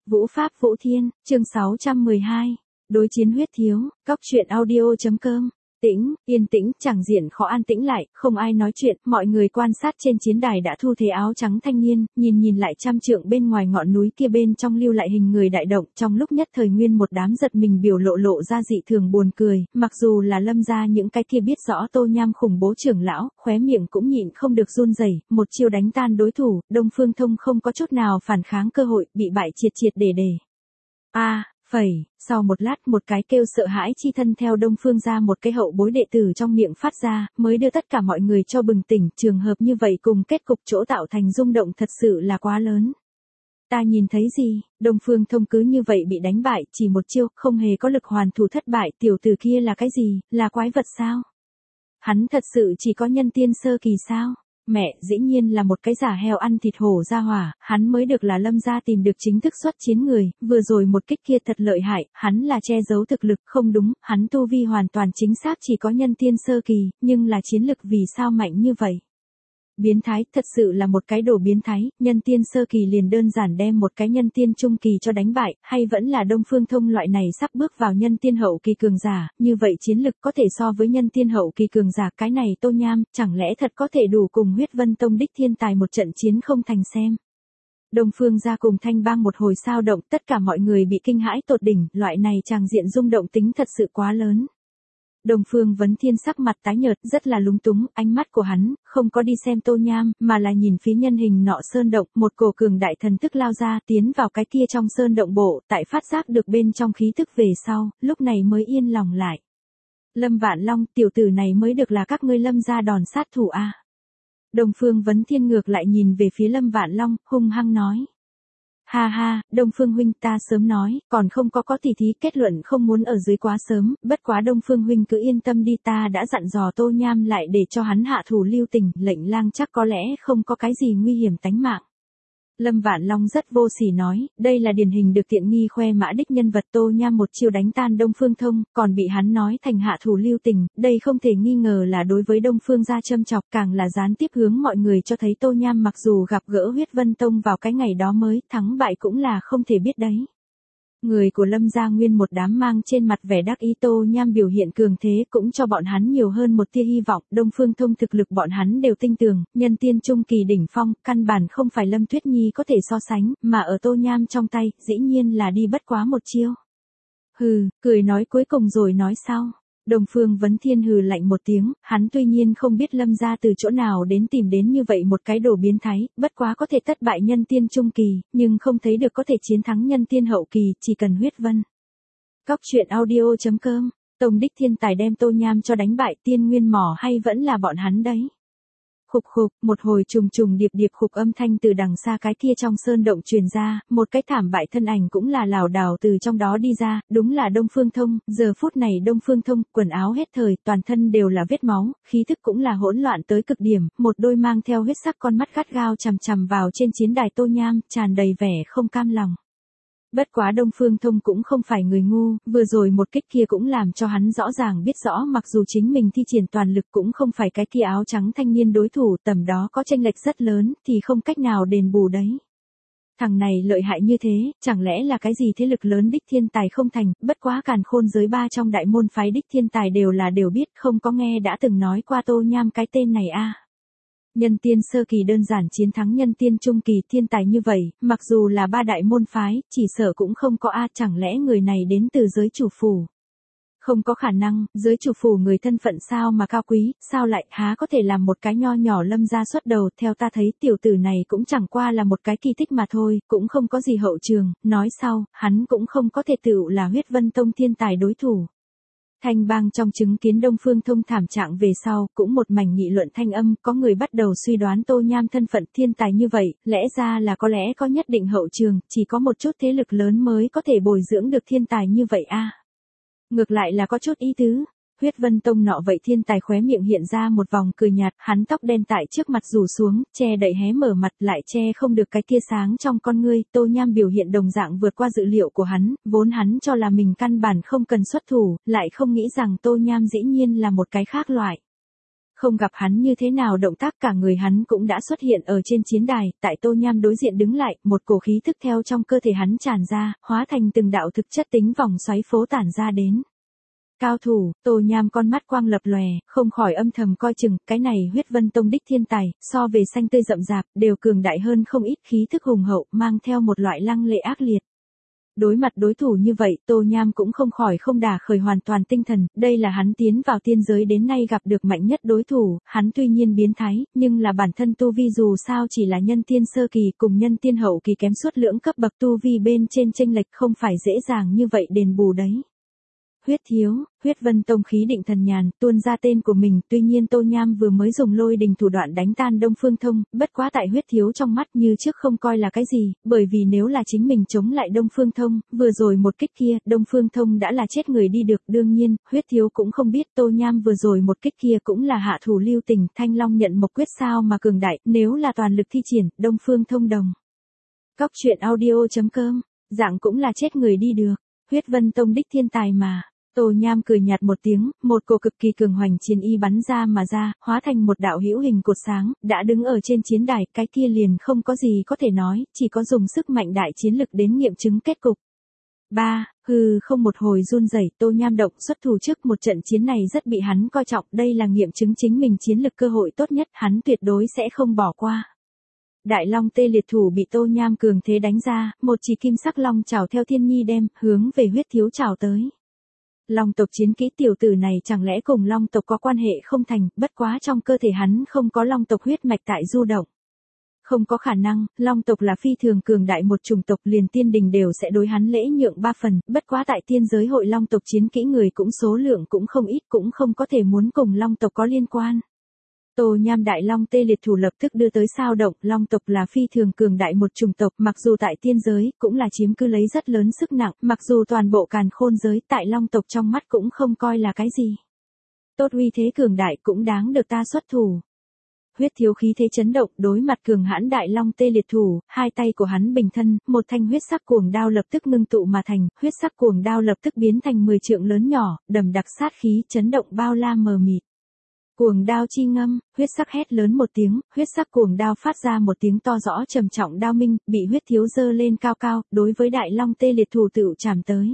Vũ Pháp Vũ Thiên, chương 612. Đối chiến huyết thiếu, Cóc truyện audio.com. Tĩnh, yên tĩnh, chẳng diện khó an tĩnh lại, không ai nói chuyện, mọi người quan sát trên chiến đài đã thu thế áo trắng thanh niên, nhìn lại trăm trượng bên ngoài ngọn núi kia bên trong lưu lại hình người đại động, trong lúc nhất thời nguyên một đám giật mình biểu lộ ra dị thường buồn cười, mặc dù là Lâm gia những cái kia biết rõ Tô Nham khủng bố trưởng lão, khóe miệng cũng nhịn không được run rẩy, một chiêu đánh tan đối thủ, Đông Phương Thông không có chút nào phản kháng cơ hội, bị bại triệt để. Sau một lát một cái kêu sợ hãi chi thân theo Đông Phương ra một cái hậu bối đệ tử trong miệng phát ra, mới đưa tất cả mọi người cho bừng tỉnh, trường hợp như vậy cùng kết cục chỗ tạo thành rung động thật sự là quá lớn. Ta nhìn thấy gì, Đông Phương Thông cứ như vậy bị đánh bại, chỉ một chiêu, không hề có lực hoàn thủ thất bại, tiểu tử kia là cái gì, là quái vật sao? Hắn thật sự chỉ có nhân tiên sơ kỳ sao? Mẹ, dĩ nhiên là một cái giả heo ăn thịt hổ ra hỏa, hắn mới được là Lâm gia tìm được chính thức xuất chiến người, vừa rồi một kích kia thật lợi hại, hắn là che giấu thực lực, không đúng, hắn tu vi hoàn toàn chính xác chỉ có nhân tiên sơ kỳ, nhưng là chiến lực vì sao mạnh như vậy? Biến thái, thật sự là một cái đồ biến thái, nhân tiên sơ kỳ liền đơn giản đem một cái nhân tiên trung kỳ cho đánh bại, hay vẫn là Đông Phương Thông loại này sắp bước vào nhân tiên hậu kỳ cường giả, như vậy chiến lực có thể so với nhân tiên hậu kỳ cường giả, cái này Tô Nham, chẳng lẽ thật có thể đủ cùng Huyết Vân Tông đích thiên tài một trận chiến không thành xem. Đông Phương gia cùng Thanh Bang một hồi sao động, tất cả mọi người bị kinh hãi tột đỉnh, loại này tràng diện rung động tính thật sự quá lớn. Đông Phương Vấn Thiên sắc mặt tái nhợt, rất là lúng túng, ánh mắt của hắn, không có đi xem Tô Nham, mà là nhìn phía nhân hình nọ sơn động, một cổ cường đại thần thức lao ra, tiến vào cái kia trong sơn động bộ, tại phát giác được bên trong khí thức về sau, lúc này mới yên lòng lại. Lâm Vạn Long, tiểu tử này mới được là các ngươi Lâm gia đòn sát thủ a. Đông Phương Vấn Thiên ngược lại nhìn về phía Lâm Vạn Long, hung hăng nói. Ha, Đông Phương huynh, ta sớm nói, còn không có tỉ thí, kết luận không muốn ở dưới quá sớm, bất quá Đông Phương huynh cứ yên tâm đi, ta đã dặn dò Tô Nham lại để cho hắn hạ thủ lưu tình, lệnh lang chắc có lẽ không có cái gì nguy hiểm tánh mạng. Lâm Vạn Long rất vô sỉ nói, đây là điển hình được tiện nghi khoe mã đích nhân vật, Tô Nham một chiêu đánh tan Đông Phương Thông, còn bị hắn nói thành hạ thủ lưu tình, đây không thể nghi ngờ là đối với Đông Phương gia châm chọc, càng là gián tiếp hướng mọi người cho thấy Tô Nham mặc dù gặp gỡ Huyết Vân Tông vào cái ngày đó mới, thắng bại cũng là không thể biết đấy. Người của Lâm gia nguyên một đám mang trên mặt vẻ đắc ý, Tô Nham biểu hiện cường thế cũng cho bọn hắn nhiều hơn một tia hy vọng, Đông Phương Thông thực lực bọn hắn đều tin tưởng, nhân tiên trung kỳ đỉnh phong, căn bản không phải Lâm Tuyết Nhi có thể so sánh, mà ở Tô Nham trong tay, dĩ nhiên là đi bất quá một chiêu. Hừ, cười nói cuối cùng rồi nói sau. Đông Phương Vấn Thiên hừ lạnh một tiếng, hắn tuy nhiên không biết Lâm gia từ chỗ nào đến tìm đến như vậy một cái đồ biến thái, bất quá có thể thất bại nhân tiên trung kỳ, nhưng không thấy được có thể chiến thắng nhân tiên hậu kỳ, chỉ cần Huyết Vân. Cóc truyện audio.com, Tông đích thiên tài đem Tô Nham cho đánh bại, tiên nguyên mỏ hay vẫn là bọn hắn đấy. Khục, một hồi trùng điệp khục âm thanh từ đằng xa cái kia trong sơn động truyền ra, một cái thảm bại thân ảnh cũng là lảo đảo từ trong đó đi ra, đúng là Đông Phương Thông, giờ phút này Đông Phương Thông, quần áo hết thời, toàn thân đều là vết máu, khí thức cũng là hỗn loạn tới cực điểm, một đôi mang theo huyết sắc con mắt gắt gao chằm vào trên chiến đài Tô Nham, tràn đầy vẻ không cam lòng. Bất quá Đông Phương Thông cũng không phải người ngu, vừa rồi một kích kia cũng làm cho hắn rõ ràng biết rõ mặc dù chính mình thi triển toàn lực cũng không phải cái kia áo trắng thanh niên đối thủ, tầm đó có chênh lệch rất lớn, thì không cách nào đền bù đấy. Thằng này lợi hại như thế, chẳng lẽ là cái gì thế lực lớn đích thiên tài không thành, bất quá càn khôn giới ba trong đại môn phái đích thiên tài đều biết, không có nghe đã từng nói qua Tô Nham cái tên này a. Nhân tiên sơ kỳ đơn giản chiến thắng nhân tiên trung kỳ, thiên tài như vậy, mặc dù là ba đại môn phái, chỉ sợ cũng không có a, chẳng lẽ người này đến từ giới chủ phủ? Không có khả năng, giới chủ phủ người thân phận sao mà cao quý, sao lại há có thể làm một cái nho nhỏ Lâm gia xuất đầu, theo ta thấy tiểu tử này cũng chẳng qua là một cái kỳ tích mà thôi, cũng không có gì hậu trường, nói sau, hắn cũng không có thể tựu là Huyết Vân Tông thiên tài đối thủ. Thanh Bang trong chứng kiến Đông Phương Thông thảm trạng về sau, cũng một mảnh nghị luận thanh âm, có người bắt đầu suy đoán Tô Nham thân phận thiên tài như vậy, lẽ ra là có lẽ có nhất định hậu trường, chỉ có một chút thế lực lớn mới có thể bồi dưỡng được thiên tài như vậy a. Ngược lại là có chút ý tứ. Huyết Vân Tông nọ vậy thiên tài khóe miệng hiện ra một vòng cười nhạt, hắn tóc đen tại trước mặt rủ xuống, che đậy hé mở mặt lại che không được cái kia sáng trong con ngươi, Tô Nham biểu hiện đồng dạng vượt qua dự liệu của hắn, vốn hắn cho là mình căn bản không cần xuất thủ, lại không nghĩ rằng Tô Nham dĩ nhiên là một cái khác loại. Không gặp hắn như thế nào động tác cả người hắn cũng đã xuất hiện ở trên chiến đài, tại Tô Nham đối diện đứng lại, một cổ khí thức theo trong cơ thể hắn tràn ra, hóa thành từng đạo thực chất tính vòng xoáy phố tản ra đến. Cao thủ, Tô Nham con mắt quang lập lòe, không khỏi âm thầm coi chừng, cái này Huyết Vân Tông đích thiên tài, so về xanh tươi rậm rạp, đều cường đại hơn không ít, khí thức hùng hậu, mang theo một loại lăng lệ ác liệt. Đối mặt đối thủ như vậy, Tô Nham cũng không khỏi không đả khởi hoàn toàn tinh thần, đây là hắn tiến vào tiên giới đến nay gặp được mạnh nhất đối thủ, hắn tuy nhiên biến thái, nhưng là bản thân tu vi dù sao chỉ là nhân tiên sơ kỳ cùng nhân tiên hậu kỳ kém suốt lưỡng cấp bậc tu vi bên trên chênh lệch không phải dễ dàng như vậy đền bù đấy. Huyết thiếu, Huyết Vân Tông khí định thần nhàn, tuôn ra tên của mình, tuy nhiên Tô Nham vừa mới dùng lôi đình thủ đoạn đánh tan Đông Phương Thông, bất quá tại Huyết thiếu trong mắt như trước không coi là cái gì, bởi vì nếu là chính mình chống lại Đông Phương Thông, vừa rồi một kích kia, Đông Phương Thông đã là chết người đi được, đương nhiên, Huyết thiếu cũng không biết Tô Nham vừa rồi một kích kia cũng là hạ thủ lưu tình, Thanh Long nhận mộc quyết sao mà cường đại, nếu là toàn lực thi triển, Đông Phương Thông đồng. Cóc truyện audio.com, dạng cũng là chết người đi được, Huyết Vân Tông đích thiên tài mà. Tô Nham cười nhạt một tiếng, một cổ cực kỳ cường hoành chiến y bắn ra mà ra, hóa thành một đạo hữu hình cột sáng, đã đứng ở trên chiến đài, cái kia liền không có gì có thể nói, chỉ có dùng sức mạnh đại chiến lực đến nghiệm chứng kết cục. Không một hồi run rẩy, Tô Nham động xuất thủ trước một trận chiến này rất bị hắn coi trọng, đây là nghiệm chứng chính mình chiến lực cơ hội tốt nhất, hắn tuyệt đối sẽ không bỏ qua. Đại Long tê liệt thủ bị Tô Nham cường thế đánh ra, một chỉ kim sắc long chảo theo thiên nhi đem, hướng về Huyết thiếu chảo tới. Long tộc chiến kỹ tiểu tử này chẳng lẽ cùng long tộc có quan hệ không thành, bất quá trong cơ thể hắn không có long tộc huyết mạch tại du động. Không có khả năng, long tộc là phi thường cường đại một chủng tộc, liền tiên đình đều sẽ đối hắn lễ nhượng 3 phần, bất quá tại tiên giới hội long tộc chiến kỹ người cũng số lượng cũng không ít, cũng không có thể muốn cùng long tộc có liên quan. Tô Nham Đại Long tê liệt thủ lập tức đưa tới sao động, long tộc là phi thường cường đại một chủng tộc, mặc dù tại tiên giới, cũng là chiếm cứ lấy rất lớn sức nặng, mặc dù toàn bộ càn khôn giới tại long tộc trong mắt cũng không coi là cái gì. Tốt uy thế cường đại cũng đáng được ta xuất thủ. Huyết thiếu khí thế chấn động, đối mặt cường hãn Đại Long tê liệt thủ, hai tay của hắn bình thân, một thanh huyết sắc cuồng đao lập tức ngưng tụ mà thành, huyết sắc cuồng đao lập tức biến thành 10 trượng lớn nhỏ, đầm đặc sát khí chấn động bao la mờ mịt. Cuồng đao chi ngâm, huyết sắc hét lớn một tiếng, huyết sắc cuồng đao phát ra một tiếng to rõ trầm trọng đao minh, bị huyết thiếu giơ lên cao cao, đối với Đại Long tê liệt thủ tựu chạm tới.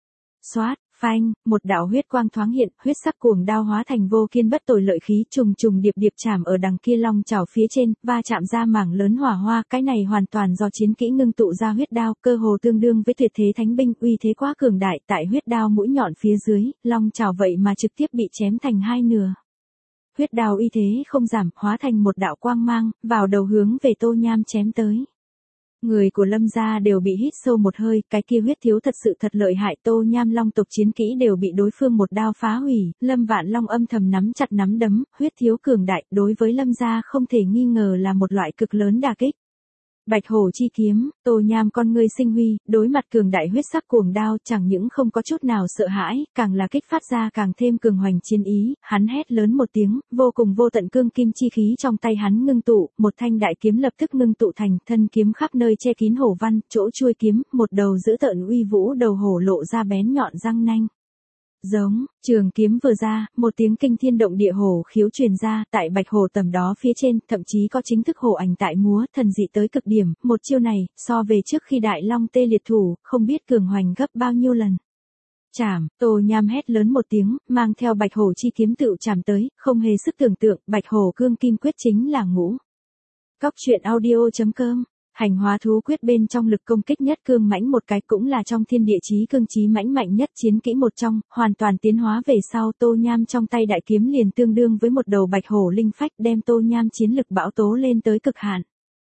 Xoát, phanh, một đạo huyết quang thoáng hiện, huyết sắc cuồng đao hóa thành vô kiên bất tồi lợi khí trùng trùng điệp điệp chạm ở đằng kia long chảo phía trên, va chạm ra mảng lớn hỏa hoa, cái này hoàn toàn do chiến kỹ ngưng tụ ra huyết đao, cơ hồ tương đương với tuyệt thế thánh binh, uy thế quá cường đại, tại huyết đao mũi nhọn phía dưới, long chảo vậy mà trực tiếp bị chém thành hai nửa. Huyết đao uy thế không giảm, hóa thành một đạo quang mang, vào đầu hướng về Tô Nham chém tới. Người của Lâm gia đều bị hít sâu một hơi, cái kia huyết thiếu thật sự thật lợi hại, Tô Nham long tộc chiến kỹ đều bị đối phương một đao phá hủy, Lâm Vạn Long âm thầm nắm chặt nắm đấm, huyết thiếu cường đại, đối với Lâm gia không thể nghi ngờ là một loại cực lớn đả kích. Bạch hổ chi kiếm, Tô Nham con ngươi sinh huy, đối mặt cường đại huyết sắc cuồng đao, chẳng những không có chút nào sợ hãi, càng là kích phát ra càng thêm cường hoành chiến ý, hắn hét lớn một tiếng, vô cùng vô tận cương kim chi khí trong tay hắn ngưng tụ, một thanh đại kiếm lập tức ngưng tụ thành, thân kiếm khắp nơi che kín hổ văn, chỗ chuôi kiếm, một đầu dữ tợn uy vũ đầu hổ lộ ra bén nhọn răng nanh. Giống, trường kiếm vừa ra, một tiếng kinh thiên động địa hổ khiếu truyền ra, tại bạch hổ tầm đó phía trên, thậm chí có chính thức hổ ảnh tại múa, thần dị tới cực điểm, một chiêu này, so về trước khi Đại Long tê liệt thủ, không biết cường hoành gấp bao nhiêu lần. Chảm, Tô Nham hét lớn một tiếng, mang theo bạch hổ chi kiếm tựu chảm tới, không hề sức tưởng tượng, bạch hổ cương kim quyết chính là ngũ. Cóc truyện audio.com. Hành hóa thú quyết bên trong lực công kích nhất cương mãnh một cái, cũng là trong thiên địa chí cương chí mãnh mạnh nhất chiến kỹ một trong, hoàn toàn tiến hóa về sau Tô Nham trong tay đại kiếm liền tương đương với một đầu bạch hổ linh phách, đem Tô Nham chiến lực bão tố lên tới cực hạn.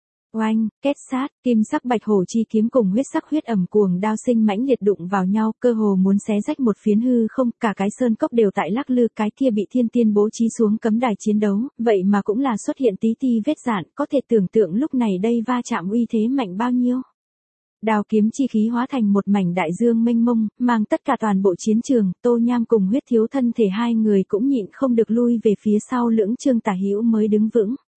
Oanh, kết sát, kim sắc bạch hổ chi kiếm cùng huyết sắc huyết ẩm cuồng đao sinh mãnh liệt đụng vào nhau, cơ hồ muốn xé rách một phiến hư không, cả cái sơn cốc đều tại lắc lư, cái kia bị thiên tiên bố trí xuống cấm đài chiến đấu, vậy mà cũng là xuất hiện tí ti vết dạn, có thể tưởng tượng lúc này đây va chạm uy thế mạnh bao nhiêu. Đao kiếm chi khí hóa thành một mảnh đại dương mênh mông, mang tất cả toàn bộ chiến trường, Tô Nham cùng huyết thiếu thân thể hai người cũng nhịn không được lui về phía sau lưỡng trương tả hữu mới đứng vững.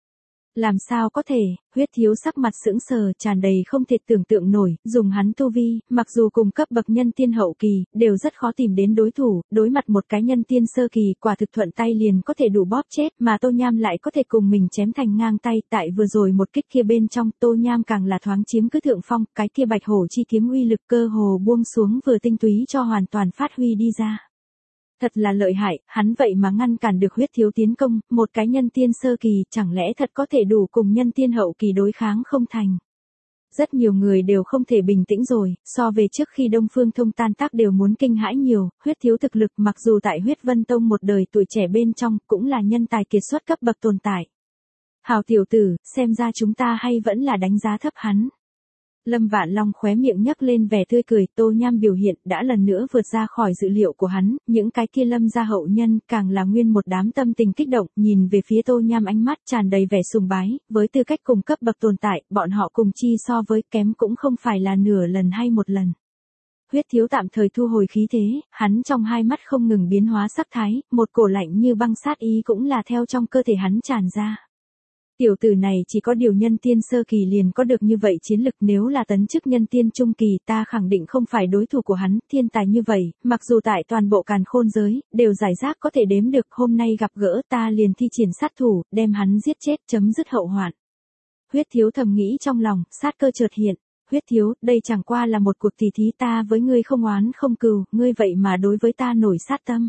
Làm sao có thể, huyết thiếu sắc mặt sững sờ tràn đầy không thể tưởng tượng nổi, dùng hắn tu vi, mặc dù cùng cấp bậc nhân tiên hậu kỳ, đều rất khó tìm đến đối thủ, đối mặt một cái nhân tiên sơ kỳ, quả thực thuận tay liền có thể đủ bóp chết, mà Tô Nham lại có thể cùng mình chém thành ngang tay, tại vừa rồi một kích kia bên trong, Tô Nham càng là thoáng chiếm cứ thượng phong, cái kia bạch hổ chi kiếm uy lực cơ hồ buông xuống vừa tinh túy cho hoàn toàn phát huy đi ra. Thật là lợi hại, hắn vậy mà ngăn cản được huyết thiếu tiến công, một cái nhân tiên sơ kỳ, chẳng lẽ thật có thể đủ cùng nhân tiên hậu kỳ đối kháng không thành. Rất nhiều người đều không thể bình tĩnh rồi, so về trước khi Đông Phương Thông tan tác đều muốn kinh hãi nhiều, huyết thiếu thực lực mặc dù tại huyết vân tông một đời tuổi trẻ bên trong, cũng là nhân tài kiệt xuất cấp bậc tồn tại. Hào tiểu tử, xem ra chúng ta hay vẫn là đánh giá thấp hắn. Lâm Vạn Long khóe miệng nhấc lên vẻ tươi cười, Tô Nham biểu hiện đã lần nữa vượt ra khỏi dự liệu của hắn, những cái kia Lâm gia hậu nhân càng là nguyên một đám tâm tình kích động, nhìn về phía Tô Nham ánh mắt tràn đầy vẻ sùng bái, với tư cách cùng cấp bậc tồn tại, bọn họ cùng chi so với kém cũng không phải là nửa lần hay một lần. Huyết thiếu tạm thời thu hồi khí thế, hắn trong hai mắt không ngừng biến hóa sắc thái, một cổ lạnh như băng sát ý cũng là theo trong cơ thể hắn tràn ra. Tiểu tử này chỉ có điều nhân tiên sơ kỳ liền có được như vậy chiến lực, nếu là tấn chức nhân tiên trung kỳ ta khẳng định không phải đối thủ của hắn, thiên tài như vậy, mặc dù tại toàn bộ càn khôn giới, đều giải rác có thể đếm được, hôm nay gặp gỡ ta liền thi triển sát thủ, đem hắn giết chết, chấm dứt hậu hoạn. Huyết thiếu thầm nghĩ trong lòng, sát cơ chợt hiện, huyết thiếu, đây chẳng qua là một cuộc tỉ thí, ta với ngươi không oán không cừu, ngươi vậy mà đối với ta nổi sát tâm.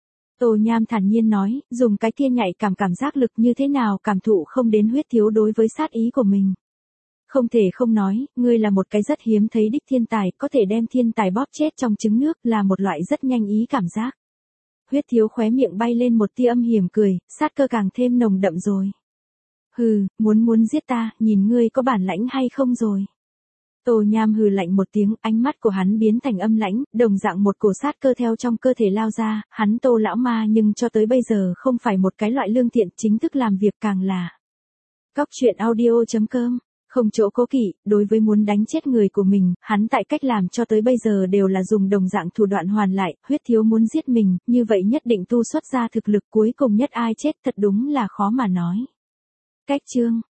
Tô Nham thản nhiên nói, dùng cái kia nhạy cảm giác lực như thế nào cảm thụ không đến huyết thiếu đối với sát ý của mình. Không thể không nói, ngươi là một cái rất hiếm thấy đích thiên tài, có thể đem thiên tài bóp chết trong trứng nước là một loại rất nhanh ý cảm giác. Huyết thiếu khóe miệng bay lên một tia âm hiểm cười, sát cơ càng thêm nồng đậm rồi. Hừ, muốn giết ta, nhìn ngươi có bản lãnh hay không rồi. Tô Nham hừ lạnh một tiếng, ánh mắt của hắn biến thành âm lãnh, đồng dạng một cổ sát cơ theo trong cơ thể lao ra, hắn Tô lão ma nhưng cho tới bây giờ không phải một cái loại lương thiện, chính thức làm việc càng là. Góc truyện audio.com, không chỗ cố kỵ, đối với muốn đánh chết người của mình, hắn tại cách làm cho tới bây giờ đều là dùng đồng dạng thủ đoạn hoàn lại, huyết thiếu muốn giết mình, như vậy nhất định tu xuất ra thực lực, cuối cùng nhất ai chết thật đúng là khó mà nói. Cách chương